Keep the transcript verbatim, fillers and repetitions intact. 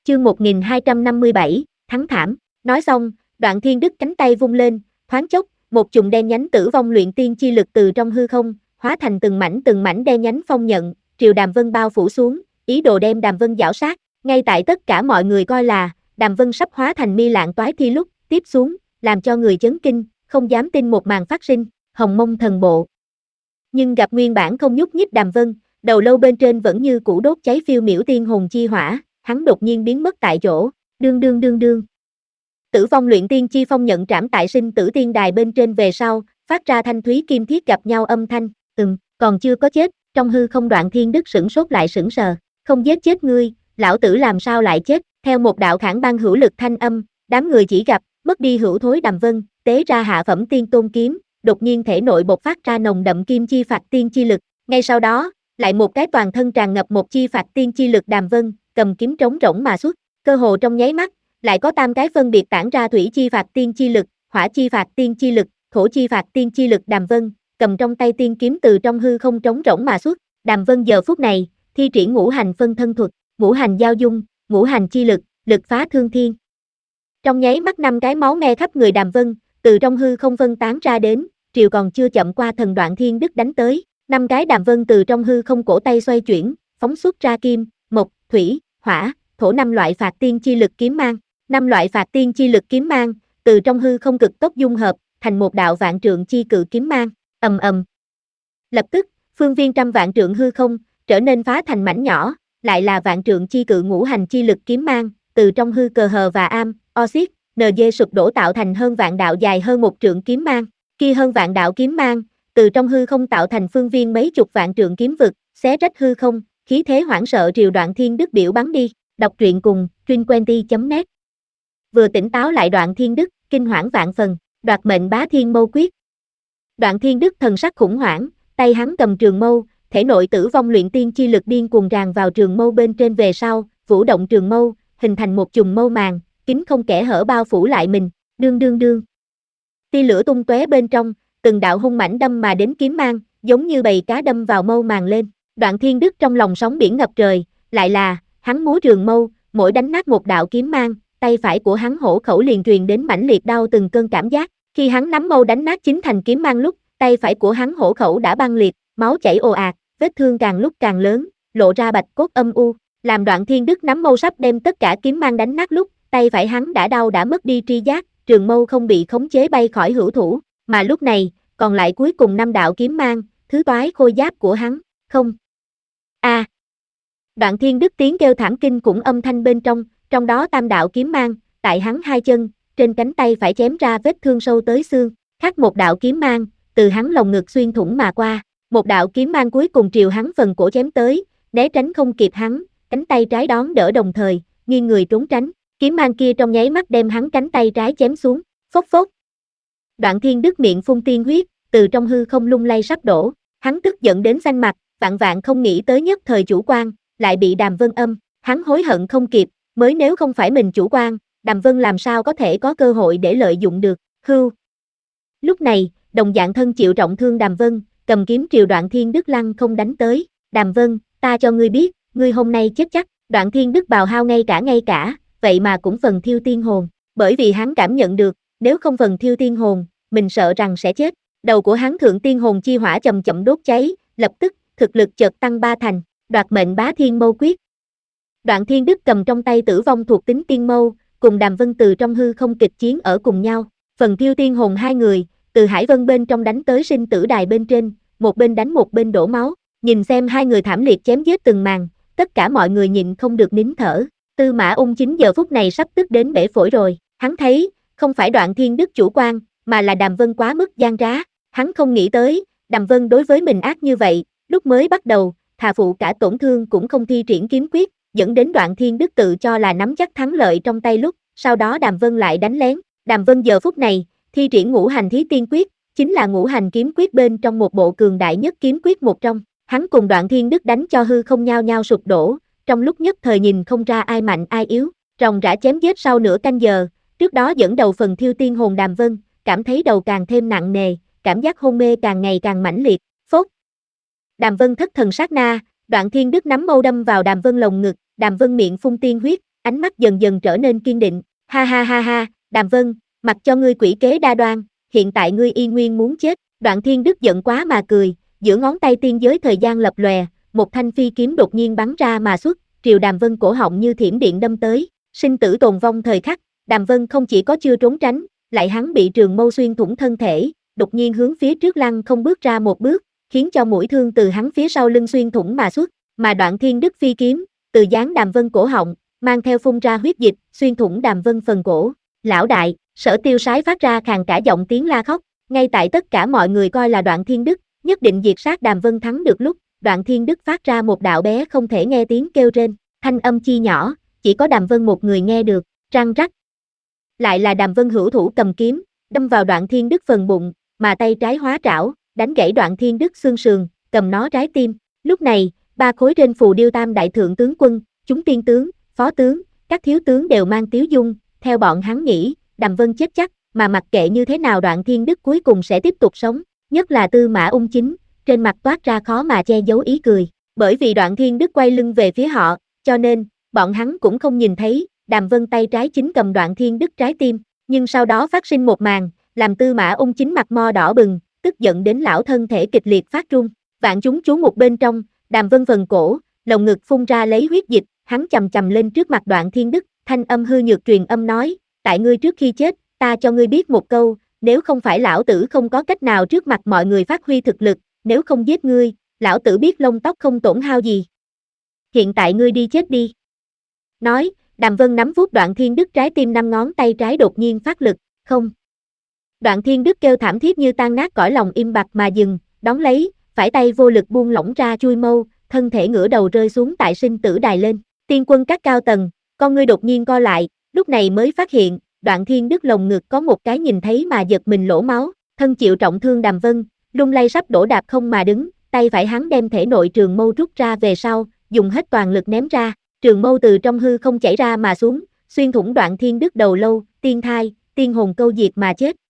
chương một nghìn hai trăm năm mươi bảy, thắng thảm. Nói xong, Đoạn Thiên Đức cánh tay vung lên, thoáng chốc, một chùm đen nhánh tử vong luyện tiên chi lực từ trong hư không, hóa thành từng mảnh từng mảnh đen nhánh phong nhận, triều Đàm Vân bao phủ xuống, ý đồ đem Đàm Vân giảo sát. Ngay tại tất cả mọi người coi là Đàm Vân sắp hóa thành mi lạng toái thi lúc, tiếp xuống, làm cho người chấn kinh, không dám tin một màn phát sinh, Hồng Mông thần bộ. Nhưng gặp nguyên bản không nhúc nhích Đàm Vân, đầu lâu bên trên vẫn như cũ đốt cháy phiêu miểu tiên hồn chi hỏa, hắn đột nhiên biến mất tại chỗ, đương đương đương đương. Tử vong luyện tiên chi phong nhận trảm tại sinh tử tiên đài bên trên về sau, phát ra thanh thúy kim thiết gặp nhau âm thanh, ừm, còn chưa có chết, trong hư không Đoạn Thiên Đức sửng sốt lại sững sờ, không giết chết ngươi, lão tử làm sao lại chết, theo một đạo khản băng hữu lực thanh âm, đám người chỉ gặp, mất đi hữu thối Đàm Vân, tế ra hạ phẩm tiên tôn kiếm, đột nhiên thể nội bộc phát ra nồng đậm kim chi phạt tiên chi lực, ngay sau đó, lại một cái toàn thân tràn ngập một chi phạt tiên chi lực Đàm Vân, cầm kiếm trống rỗng mà xuất, cơ hồ trong nháy mắt, lại có tam cái phân biệt tản ra thủy chi phạt tiên chi lực, hỏa chi phạt tiên chi lực, thổ chi phạt tiên chi lực Đàm Vân, cầm trong tay tiên kiếm từ trong hư không trống rỗng mà xuất, Đàm Vân giờ phút này, thi triển ngũ hành phân thân thuật, ngũ hành giao dung, ngũ hành chi lực, lực phá thương thiên. Trong nháy mắt năm cái máu me khắp người Đàm Vân, từ trong hư không phân tán ra đến, triều còn chưa chậm qua thần Đoạn Thiên Đức đánh tới, năm cái Đàm Vân từ trong hư không cổ tay xoay chuyển, phóng xuất ra kim, mộc, thủy, hỏa, thổ năm loại phạt tiên chi lực kiếm mang, năm loại phạt tiên chi lực kiếm mang, từ trong hư không cực tốc dung hợp, thành một đạo vạn trượng chi cự kiếm mang, ầm ầm. Lập tức, phương viên trăm vạn trượng hư không, trở nên phá thành mảnh nhỏ, lại là vạn trượng chi cự ngũ hành chi lực kiếm mang, từ trong hư cờ hờ và am, oxit, en giê sụp đổ tạo thành hơn vạn đạo dài hơn một trượng kiếm mang, kia hơn vạn đạo kiếm mang, từ trong hư không tạo thành phương viên mấy chục vạn trượng kiếm vực, xé rách hư không, khí thế hoảng sợ triều Đoạn Thiên Đức biểu bắn đi, đọc truyện cùng, truyện chấm net. Vừa tỉnh táo lại Đoạn Thiên Đức, kinh hoảng vạn phần, đoạt mệnh bá thiên mâu quyết. Đoạn Thiên Đức thần sắc khủng hoảng, tay hắn cầm trường mâu, thể nội tử vong luyện tiên chi lực điên cuồng tràn vào trường mâu bên trên về sau, vũ động trường mâu, hình thành một chùm mâu màng, kín không kẽ hở bao phủ lại mình, đương đương đương. Tia lửa tung tóe bên trong, từng đạo hung mãnh đâm mà đến kiếm mang, giống như bầy cá đâm vào mâu màng lên. Đoạn Thiên Đức trong lòng sóng biển ngập trời, lại là, hắn múa trường mâu, mỗi đánh nát một đạo kiếm mang, tay phải của hắn hổ khẩu liền truyền đến mãnh liệt đau từng cơn cảm giác. Khi hắn nắm mâu đánh nát chính thành kiếm mang lúc, tay phải của hắn hổ khẩu đã băng liệt, máu chảy ồ ạt, vết thương càng lúc càng lớn, lộ ra bạch cốt âm u. Làm Đoạn Thiên Đức nắm mâu sắp đem tất cả kiếm mang đánh nát lúc, tay phải hắn đã đau đã mất đi tri giác, trường mâu không bị khống chế bay khỏi hữu thủ, mà lúc này, còn lại cuối cùng năm đạo kiếm mang, thứ toái khôi giáp của hắn, không. A. À. Đoạn Thiên Đức tiếng kêu thảm kinh cũng âm thanh bên trong, trong đó tam đạo kiếm mang, tại hắn hai chân, trên cánh tay phải chém ra vết thương sâu tới xương, khác một đạo kiếm mang, từ hắn lồng ngực xuyên thủng mà qua, một đạo kiếm mang cuối cùng triều hắn phần cổ chém tới, né tránh không kịp hắn, cánh tay trái đón đỡ đồng thời, nghiêng người trốn tránh, kiếm mang kia trong nháy mắt đem hắn cánh tay trái chém xuống, phốc phốc. Đoạn Thiên Đức miệng phun tiên huyết, từ trong hư không lung lay sắp đổ, hắn tức giận đến xanh mặt, vạn vạn không nghĩ tới nhất thời chủ quan, lại bị Đàm Vân âm, hắn hối hận không kịp, mới nếu không phải mình chủ quan, Đàm Vân làm sao có thể có cơ hội để lợi dụng được, hưu. Lúc này, đồng dạng thân chịu trọng thương Đàm Vân, cầm kiếm triều Đoạn Thiên Đức lăng không đánh tới, Đàm Vân, ta cho ngươi biết, ngươi hôm nay chết chắc, Đoạn Thiên Đức bào hao ngay cả ngay cả, vậy mà cũng phần thiêu tiên hồn, bởi vì hắn cảm nhận được, nếu không phần thiêu tiên hồn, mình sợ rằng sẽ chết, đầu của hắn thượng tiên hồn chi hỏa chậm chậm đốt cháy, lập tức, thực lực chợt tăng ba thành, đoạt mệnh bá thiên mâu quyết. Đoạn Thiên Đức cầm trong tay tử vong thuộc tính tiên mâu, cùng Đàm Vân từ trong hư không kịch chiến ở cùng nhau, phần thiêu tiên hồn hai người, từ Hải Vân bên trong đánh tới sinh tử đài bên trên, một bên đánh một bên đổ máu, nhìn xem hai người thảm liệt chém giết từng màn, tất cả mọi người nhịn không được nín thở, Tư Mã Ung chính giờ phút này sắp tức đến bể phổi rồi, hắn thấy, không phải Đoạn Thiên Đức chủ quan, mà là Đàm Vân quá mức gian trá, hắn không nghĩ tới, Đàm Vân đối với mình ác như vậy, lúc mới bắt đầu, thà phụ cả tổn thương cũng không thi triển kiếm quyết, dẫn đến Đoạn Thiên Đức tự cho là nắm chắc thắng lợi trong tay lúc, sau đó Đàm Vân lại đánh lén, Đàm Vân giờ phút này, thi triển ngũ hành thí tiên quyết, chính là ngũ hành kiếm quyết bên trong một bộ cường đại nhất kiếm quyết một trong, hắn cùng Đoạn Thiên Đức đánh cho hư không nhao nhao sụp đổ, trong lúc nhất thời nhìn không ra ai mạnh ai yếu, ròng rã chém giết sau nửa canh giờ, trước đó dẫn đầu phần thiêu tiên hồn Đàm Vân, cảm thấy đầu càng thêm nặng nề, cảm giác hôn mê càng ngày càng mãnh liệt, phốt. Đàm Vân thất thần sát na, Đoạn Thiên Đức nắm mâu đâm vào Đàm Vân lồng ngực, Đàm Vân miệng phun tiên huyết, ánh mắt dần dần trở nên kiên định. Ha ha ha ha, Đàm Vân, mặc cho ngươi quỷ kế đa đoan, hiện tại ngươi y nguyên muốn chết. Đoạn Thiên Đức giận quá mà cười, giữa ngón tay tiên giới thời gian lập lòe, một thanh phi kiếm đột nhiên bắn ra mà xuất, triều Đàm Vân cổ họng như thiểm điện đâm tới, sinh tử tồn vong thời khắc, Đàm Vân không chỉ có chưa trốn tránh, lại hắn bị trường mâu xuyên thủng thân thể, đột nhiên hướng phía trước lăn không bước ra một bước, khiến cho mũi thương từ hắn phía sau lưng xuyên thủng mà xuất, mà Đoạn Thiên Đức phi kiếm, từ dán Đàm Vân cổ họng, mang theo phun ra huyết dịch, xuyên thủng Đàm Vân phần cổ. Lão đại, Sở Tiêu Sái phát ra khàn cả giọng tiếng la khóc, ngay tại tất cả mọi người coi là Đoạn Thiên Đức nhất định diệt sát Đàm Vân thắng được lúc, Đoạn Thiên Đức phát ra một đạo bé không thể nghe tiếng kêu rên, thanh âm chi nhỏ, chỉ có Đàm Vân một người nghe được, răng rắc. Lại là Đàm Vân hữu thủ cầm kiếm, đâm vào Đoạn Thiên Đức phần bụng, mà tay trái hóa trảo, đánh gãy Đoạn Thiên Đức xương sườn, cầm nó trái tim. Lúc này, ba khối trên phù điêu tam đại thượng tướng quân, chúng tiên tướng, phó tướng, các thiếu tướng đều mang tiếu dung, theo bọn hắn nghĩ, Đàm Vân chết chắc, mà mặc kệ như thế nào Đoạn Thiên Đức cuối cùng sẽ tiếp tục sống, nhất là Tư Mã Ung Chính, trên mặt toát ra khó mà che giấu ý cười, bởi vì Đoạn Thiên Đức quay lưng về phía họ, cho nên, bọn hắn cũng không nhìn thấy, Đàm Vân tay trái chính cầm Đoạn Thiên Đức trái tim, nhưng sau đó phát sinh một màn, làm Tư Mã Ung Chính mặt mo đỏ bừng, tức giận đến lão thân thể kịch liệt phát run, vạn chúng chú mục bên trong, Đàm Vân phần cổ, lồng ngực phun ra lấy huyết dịch, hắn chầm chầm lên trước mặt Đoạn Thiên Đức, thanh âm hư nhược truyền âm nói, tại ngươi trước khi chết, ta cho ngươi biết một câu, nếu không phải lão tử không có cách nào trước mặt mọi người phát huy thực lực, nếu không giết ngươi, lão tử biết lông tóc không tổn hao gì. Hiện tại ngươi đi chết đi. Nói, Đàm Vân nắm vuốt Đoạn Thiên Đức trái tim năm ngón tay trái đột nhiên phát lực, không. Đoạn Thiên Đức kêu thảm thiết như tan nát cõi lòng im bặt mà dừng, đón lấy, phải tay vô lực buông lỏng ra chui mâu, thân thể ngửa đầu rơi xuống tại sinh tử đài lên. Tiên quân các cao tầng, con ngươi đột nhiên co lại, lúc này mới phát hiện, Đoạn Thiên Đức lồng ngực có một cái nhìn thấy mà giật mình lỗ máu, thân chịu trọng thương Đàm Vân, lung lay sắp đổ đạp không mà đứng, tay phải hắn đem thể nội trường mâu rút ra về sau, dùng hết toàn lực ném ra, trường mâu từ trong hư không chảy ra mà xuống, xuyên thủng Đoạn Thiên Đức đầu lâu, tiên thai, tiên hồn câu diệt mà chết.